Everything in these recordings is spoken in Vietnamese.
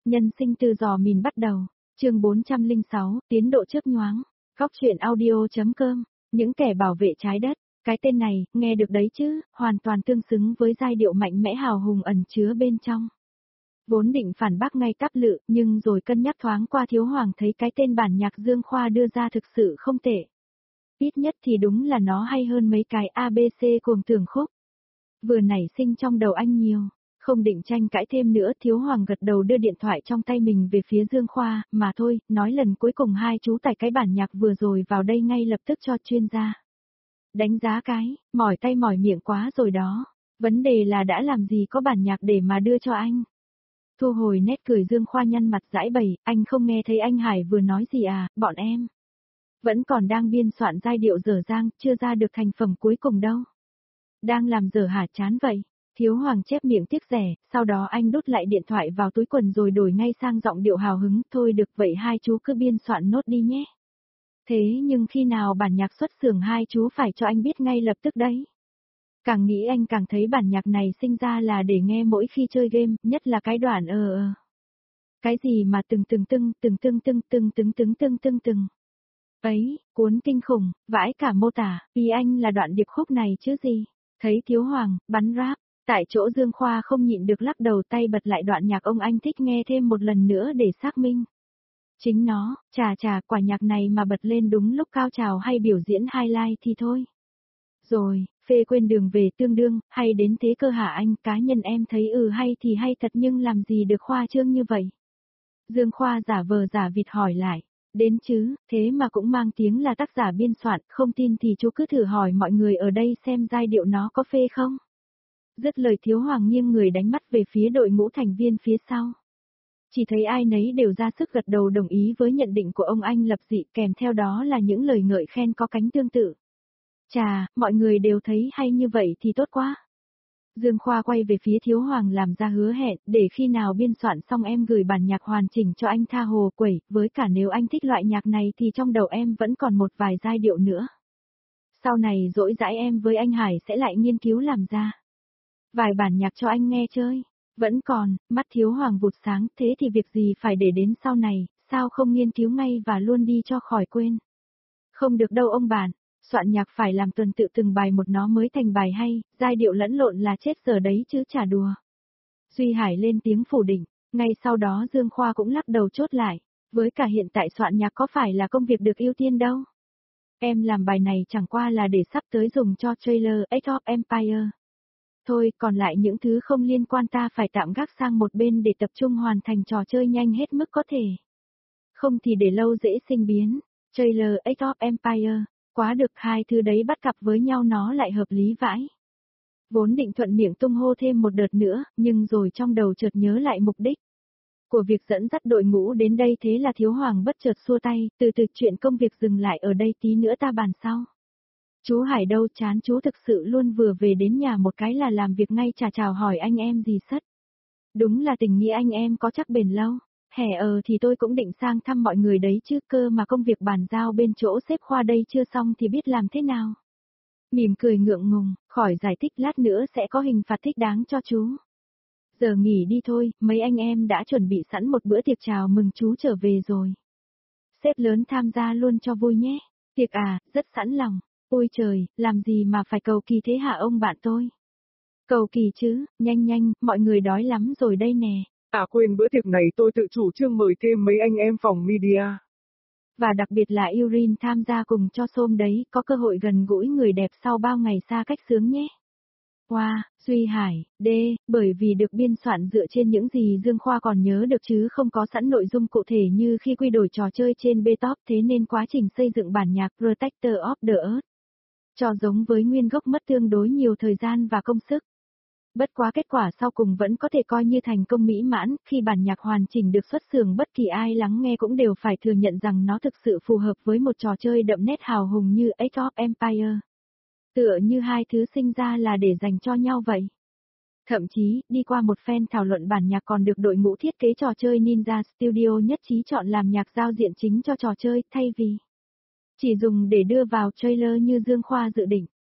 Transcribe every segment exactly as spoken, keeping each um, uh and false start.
Nhân sinh từ giò mìn bắt đầu, chương bốn trăm lẻ sáu, tiến độ chớp nhoáng, góc truyện audio.com, những kẻ bảo vệ trái đất, cái tên này, nghe được đấy chứ, hoàn toàn tương xứng với giai điệu mạnh mẽ hào hùng ẩn chứa bên trong. Vốn định phản bác ngay cáp lự, nhưng rồi cân nhắc thoáng qua Thiếu Hoàng thấy cái tên bản nhạc Dương Khoa đưa ra thực sự không tệ. Ít nhất thì đúng là nó hay hơn mấy cái a bê xê cuồng tưởng khúc. Vừa nảy sinh trong đầu anh nhiều. Không định tranh cãi thêm nữa, Thiếu Hoàng gật đầu đưa điện thoại trong tay mình về phía Dương Khoa, mà thôi, nói lần cuối cùng hai chú tải cái bản nhạc vừa rồi vào đây ngay lập tức cho chuyên gia. Đánh giá cái, mỏi tay mỏi miệng quá rồi đó, vấn đề là đã làm gì có bản nhạc để mà đưa cho anh. Thu hồi nét cười, Dương Khoa nhăn mặt giãi bày, anh không nghe thấy anh Hải vừa nói gì à, bọn em. Vẫn còn đang biên soạn giai điệu dở dang, chưa ra được thành phẩm cuối cùng đâu. Đang làm dở hả, chán vậy. Thiếu Hoàng chép miệng tiếc rẻ, sau đó anh đút lại điện thoại vào túi quần rồi đổi ngay sang giọng điệu hào hứng, thôi được vậy hai chú cứ biên soạn nốt đi nhé. Thế nhưng khi nào bản nhạc xuất xưởng hai chú phải cho anh biết ngay lập tức đấy. Càng nghĩ anh càng thấy bản nhạc này sinh ra là để nghe mỗi khi chơi game, nhất là cái đoạn ờ ờ. Cái gì mà từng từng tưng, từng tưng tưng từng từng từng từng từng từng. Ấy, cuốn kinh khủng, vãi cả mô tả, vì anh là đoạn điệp khúc này chứ gì. Thấy Thiếu Hoàng, bắn rap. Tại chỗ Dương Khoa không nhịn được lắc đầu, tay bật lại đoạn nhạc ông anh thích nghe thêm một lần nữa để xác minh. Chính nó, chà chà, quả nhạc này mà bật lên đúng lúc cao trào hay biểu diễn highlight thì thôi. Rồi, phê quên đường về tương đương, hay đến thế cơ hả anh, cá nhân em thấy ừ hay thì hay thật nhưng làm gì được khoa trương như vậy. Dương Khoa giả vờ giả vịt hỏi lại, đến chứ, thế mà cũng mang tiếng là tác giả biên soạn, không tin thì chú cứ thử hỏi mọi người ở đây xem giai điệu nó có phê không. Dứt lời, Thiếu Hoàng nghiêng người đánh mắt về phía đội ngũ thành viên phía sau. Chỉ thấy ai nấy đều ra sức gật đầu đồng ý với nhận định của ông anh Lập Dị, kèm theo đó là những lời ngợi khen có cánh tương tự. Chà, mọi người đều thấy hay như vậy thì tốt quá. Dương Khoa quay về phía Thiếu Hoàng làm ra hứa hẹn, để khi nào biên soạn xong em gửi bản nhạc hoàn chỉnh cho anh tha hồ quẩy, với cả nếu anh thích loại nhạc này thì trong đầu em vẫn còn một vài giai điệu nữa. Sau này rỗi rãi em với anh Hải sẽ lại nghiên cứu làm ra vài bản nhạc cho anh nghe chơi. Vẫn còn, mắt Thiếu Hoàng vụt sáng, thế thì việc gì phải để đến sau này, sao không nghiên cứu ngay và luôn đi cho khỏi quên. Không được đâu ông bạn, soạn nhạc phải làm tuần tự từng bài một nó mới thành bài hay, giai điệu lẫn lộn là chết giờ đấy chứ chả đùa. Duy Hải lên tiếng phủ định, ngay sau đó Dương Khoa cũng lắc đầu chốt lại, với cả hiện tại soạn nhạc có phải là công việc được ưu tiên đâu. Em làm bài này chẳng qua là để sắp tới dùng cho trailer Age of Empire. Thôi, còn lại những thứ không liên quan ta phải tạm gác sang một bên để tập trung hoàn thành trò chơi nhanh hết mức có thể. Không thì để lâu dễ sinh biến. Trailer Age of Empire, quá được, hai thứ đấy bắt cặp với nhau nó lại hợp lý vãi. Vốn định thuận miệng tung hô thêm một đợt nữa, nhưng rồi trong đầu chợt nhớ lại mục đích của việc dẫn dắt đội ngũ đến đây, thế là Thiếu Hoàng bất chợt xua tay, từ từ chuyện công việc dừng lại ở đây, tí nữa ta bàn sau. Chú Hải đâu, chán chú thực sự luôn, vừa về đến nhà một cái là làm việc ngay, chả chào hỏi anh em gì sất. Đúng là tình nghĩa anh em có chắc bền lâu. Hè ờ thì tôi cũng định sang thăm mọi người đấy chứ, cơ mà công việc bàn giao bên chỗ sếp Khoa đây chưa xong thì biết làm thế nào. Mỉm cười ngượng ngùng, khỏi giải thích, lát nữa sẽ có hình phạt thích đáng cho chú. Giờ nghỉ đi thôi, mấy anh em đã chuẩn bị sẵn một bữa tiệc chào mừng chú trở về rồi. Sếp lớn tham gia luôn cho vui nhé. Tiệc à, rất sẵn lòng. Ôi trời, làm gì mà phải cầu kỳ thế hả ông bạn tôi? Cầu kỳ chứ, nhanh nhanh, mọi người đói lắm rồi đây nè. À quên, bữa tiệc này tôi tự chủ trương mời thêm mấy anh em phòng media. Và đặc biệt là Yurin tham gia cùng cho xôm đấy, có cơ hội gần gũi người đẹp sau bao ngày xa cách sướng nhé. Wow, Duy Hải, D, bởi vì được biên soạn dựa trên những gì Dương Khoa còn nhớ được chứ không có sẵn nội dung cụ thể như khi quy đổi trò chơi trên bê-top, thế nên quá trình xây dựng bản nhạc Protector of the Earth cho giống với nguyên gốc mất tương đối nhiều thời gian và công sức. Bất quá kết quả sau cùng vẫn có thể coi như thành công mỹ mãn, khi bản nhạc hoàn chỉnh được xuất xưởng bất kỳ ai lắng nghe cũng đều phải thừa nhận rằng nó thực sự phù hợp với một trò chơi đậm nét hào hùng như Age of Empire. Tựa như hai thứ sinh ra là để dành cho nhau vậy. Thậm chí, đi qua một phen thảo luận, bản nhạc còn được đội ngũ thiết kế trò chơi Ninja Studio nhất trí chọn làm nhạc giao diện chính cho trò chơi, thay vì chỉ dùng để đưa vào trailer như Dương Khoa dự định.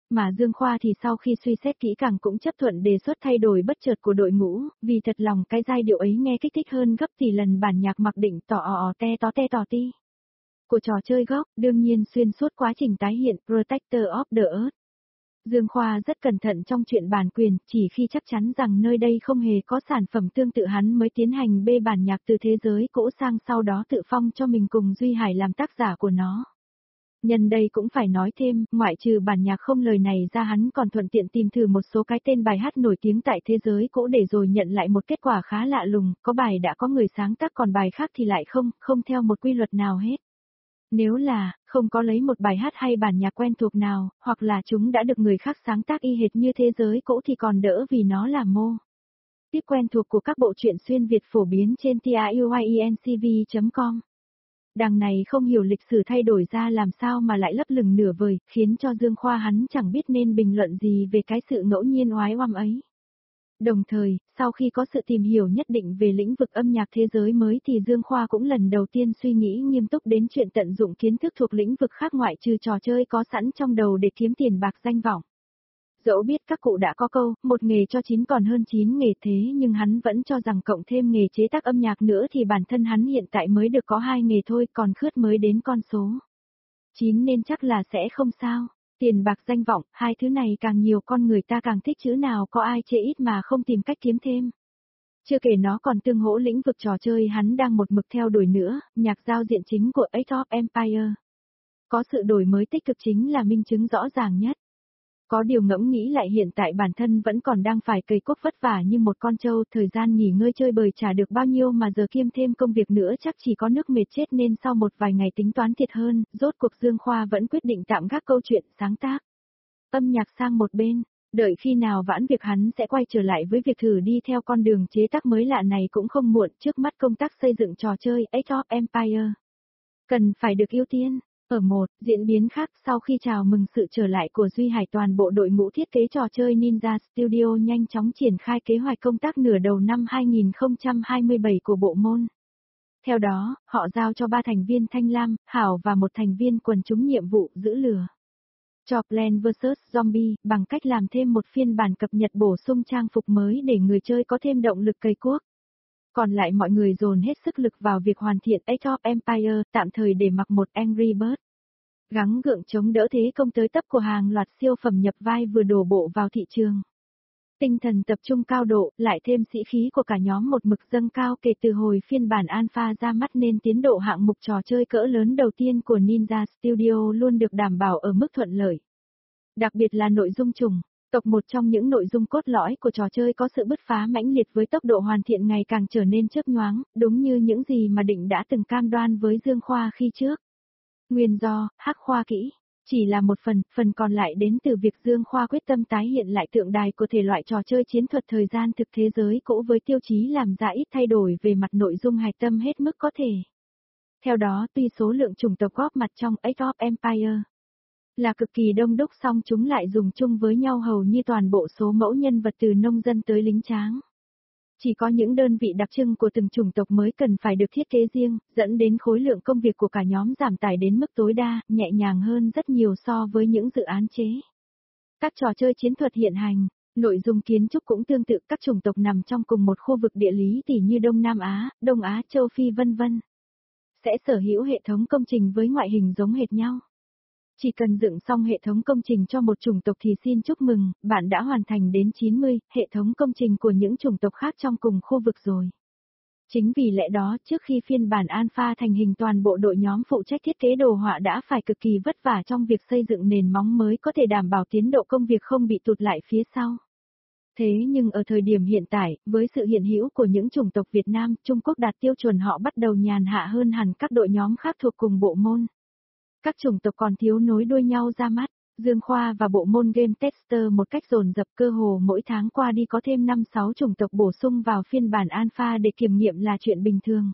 Mà Dương Khoa thì sau khi suy xét kỹ càng cũng chấp thuận đề xuất thay đổi bất chợt của đội ngũ, vì thật lòng cái giai điệu ấy nghe kích thích hơn gấp tỷ lần bản nhạc mặc định tỏ ò te tó te tò ti. Của trò chơi gốc, đương nhiên xuyên suốt quá trình tái hiện Protector of the Earth. Dương Khoa rất cẩn thận trong chuyện bản quyền, chỉ khi chắc chắn rằng nơi đây không hề có sản phẩm tương tự hắn mới tiến hành bê bản nhạc từ thế giới cũ sang sau đó tự phong cho mình cùng Duy Hải làm tác giả của nó. Nhân đây cũng phải nói thêm, ngoại trừ bản nhạc không lời này ra hắn còn thuận tiện tìm thử một số cái tên bài hát nổi tiếng tại thế giới cũ để rồi nhận lại một kết quả khá lạ lùng, có bài đã có người sáng tác còn bài khác thì lại không, không theo một quy luật nào hết. Nếu là, không có lấy một bài hát hay bản nhạc quen thuộc nào, hoặc là chúng đã được người khác sáng tác y hệt như thế giới cũ thì còn đỡ vì nó là mô. Tiếp quen thuộc của các bộ truyện xuyên Việt phổ biến trên tiuyencv chấm com. Đằng này không hiểu lịch sử thay đổi ra làm sao mà lại lấp lửng nửa vời, khiến cho Dương Khoa hắn chẳng biết nên bình luận gì về cái sự ngẫu nhiên oái oăm ấy. Đồng thời, sau khi có sự tìm hiểu nhất định về lĩnh vực âm nhạc thế giới mới thì Dương Khoa cũng lần đầu tiên suy nghĩ nghiêm túc đến chuyện tận dụng kiến thức thuộc lĩnh vực khác ngoại trừ trò chơi có sẵn trong đầu để kiếm tiền bạc danh vọng. Dẫu biết các cụ đã có câu, một nghề cho chín còn hơn chín nghề thế nhưng hắn vẫn cho rằng cộng thêm nghề chế tác âm nhạc nữa thì bản thân hắn hiện tại mới được có hai nghề thôi còn khướt mới đến con số chín nên chắc là sẽ không sao. Tiền bạc danh vọng, hai thứ này càng nhiều con người ta càng thích chữ nào có ai chê ít mà không tìm cách kiếm thêm. Chưa kể nó còn tương hỗ lĩnh vực trò chơi hắn đang một mực theo đuổi nữa, nhạc giao diện chính của Age of Empire. Có sự đổi mới tích cực chính là minh chứng rõ ràng nhất. Có điều ngẫm nghĩ lại hiện tại bản thân vẫn còn đang phải cày cuốc vất vả như một con trâu, thời gian nghỉ ngơi chơi bời chả được bao nhiêu mà giờ kiêm thêm công việc nữa chắc chỉ có nước mệt chết nên sau một vài ngày tính toán thiệt hơn, rốt cuộc Dương Khoa vẫn quyết định tạm gác câu chuyện sáng tác âm nhạc sang một bên, đợi khi nào vãn việc hắn sẽ quay trở lại với việc thử đi theo con đường chế tác mới lạ này cũng không muộn. Trước mắt công tác xây dựng trò chơi Age of Empire cần phải được ưu tiên. Ở một diễn biến khác, sau khi chào mừng sự trở lại của Duy Hải, toàn bộ đội ngũ thiết kế trò chơi Ninja Studio nhanh chóng triển khai kế hoạch công tác nửa đầu năm hai nghìn không trăm hai mươi bảy của bộ môn. Theo đó, họ giao cho ba thành viên Thanh Lam, Hảo và một thành viên quần chúng nhiệm vụ giữ lửa cho Plants versus. Zombie bằng cách làm thêm một phiên bản cập nhật bổ sung trang phục mới để người chơi có thêm động lực cày cuốc. Còn lại mọi người dồn hết sức lực vào việc hoàn thiện Age of Empire, tạm thời để mặc một Angry Birds gắng gượng chống đỡ thế công tới tấp của hàng loạt siêu phẩm nhập vai vừa đổ bộ vào thị trường. Tinh thần tập trung cao độ, lại thêm sĩ khí của cả nhóm một mực dâng cao kể từ hồi phiên bản alpha ra mắt nên tiến độ hạng mục trò chơi cỡ lớn đầu tiên của Ninja Studio luôn được đảm bảo ở mức thuận lợi. Đặc biệt là nội dung chủng tộc, một trong những nội dung cốt lõi của trò chơi có sự bứt phá mãnh liệt với tốc độ hoàn thiện ngày càng trở nên chớp nhoáng, đúng như những gì mà Định đã từng cam đoan với Dương Khoa khi trước. Nguyên do, Hắc Khoa kỹ, chỉ là một phần, phần còn lại đến từ việc Dương Khoa quyết tâm tái hiện lại tượng đài của thể loại trò chơi chiến thuật thời gian thực thế giới cũ với tiêu chí làm ra ít thay đổi về mặt nội dung hạch tâm hết mức có thể. Theo đó, tuy số lượng chủng tộc góp mặt trong Age of Empire là cực kỳ đông đúc, song chúng lại dùng chung với nhau hầu như toàn bộ số mẫu nhân vật từ nông dân tới lính tráng. Chỉ có những đơn vị đặc trưng của từng chủng tộc mới cần phải được thiết kế riêng, dẫn đến khối lượng công việc của cả nhóm giảm tải đến mức tối đa, nhẹ nhàng hơn rất nhiều so với những dự án chế. Các trò chơi chiến thuật hiện hành, nội dung kiến trúc cũng tương tự, các chủng tộc nằm trong cùng một khu vực địa lý tỉ như Đông Nam Á, Đông Á, Châu Phi vân vân, sẽ sở hữu hệ thống công trình với ngoại hình giống hệt nhau. Chỉ cần dựng xong hệ thống công trình cho một chủng tộc thì xin chúc mừng, bạn đã hoàn thành đến chín mươi hệ thống công trình của những chủng tộc khác trong cùng khu vực rồi. Chính vì lẽ đó, trước khi phiên bản alpha thành hình, toàn bộ đội nhóm phụ trách thiết kế đồ họa đã phải cực kỳ vất vả trong việc xây dựng nền móng mới có thể đảm bảo tiến độ công việc không bị tụt lại phía sau. Thế nhưng ở thời điểm hiện tại, với sự hiện hữu của những chủng tộc Việt Nam, Trung Quốc đạt tiêu chuẩn, họ bắt đầu nhàn hạ hơn hẳn các đội nhóm khác thuộc cùng bộ môn. Các chủng tộc còn thiếu nối đuôi nhau ra mắt, Dương Khoa và bộ môn Game Tester một cách dồn dập, cơ hồ mỗi tháng qua đi có thêm năm sáu chủng tộc bổ sung vào phiên bản alpha để kiểm nghiệm là chuyện bình thường.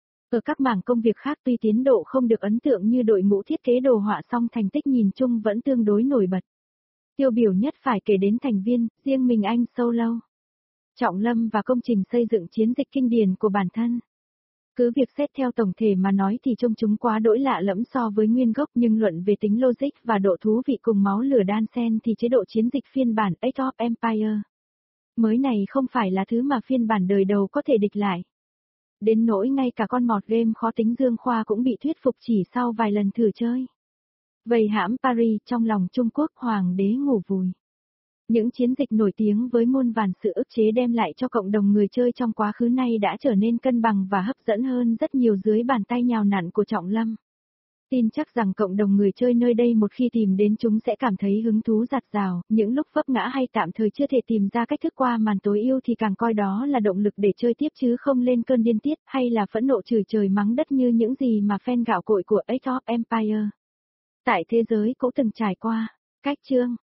Ở các mảng công việc khác tuy tiến độ không được ấn tượng như đội ngũ thiết kế đồ họa, song thành tích nhìn chung vẫn tương đối nổi bật. Tiêu biểu nhất phải kể đến thành viên, riêng mình anh Solo, Trọng Lâm và công trình xây dựng chiến dịch kinh điển của bản thân. Cứ việc xét theo tổng thể mà nói thì trông chúng quá đỗi lạ lẫm so với nguyên gốc, nhưng luận về tính logic và độ thú vị cùng máu lửa đan xen thì chế độ chiến dịch phiên bản Age of Empire mới này không phải là thứ mà phiên bản đời đầu có thể địch lại. Đến nỗi ngay cả con mọt game khó tính Dương Khoa cũng bị thuyết phục chỉ sau vài lần thử chơi. Vây hãm Paris, trong lòng Trung Quốc hoàng đế ngủ vùi. Những chiến dịch nổi tiếng với muôn vàn sự ức chế đem lại cho cộng đồng người chơi trong quá khứ nay đã trở nên cân bằng và hấp dẫn hơn rất nhiều dưới bàn tay nhào nặn của Trọng Lâm. Tin chắc rằng cộng đồng người chơi nơi đây một khi tìm đến chúng sẽ cảm thấy hứng thú dạt dào, những lúc vấp ngã hay tạm thời chưa thể tìm ra cách thức qua màn tối ưu thì càng coi đó là động lực để chơi tiếp chứ không lên cơn điên tiết hay là phẫn nộ chửi trời mắng đất như những gì mà fan gạo cội của Age of Empire tại thế giới cũng từng trải qua. Cách chương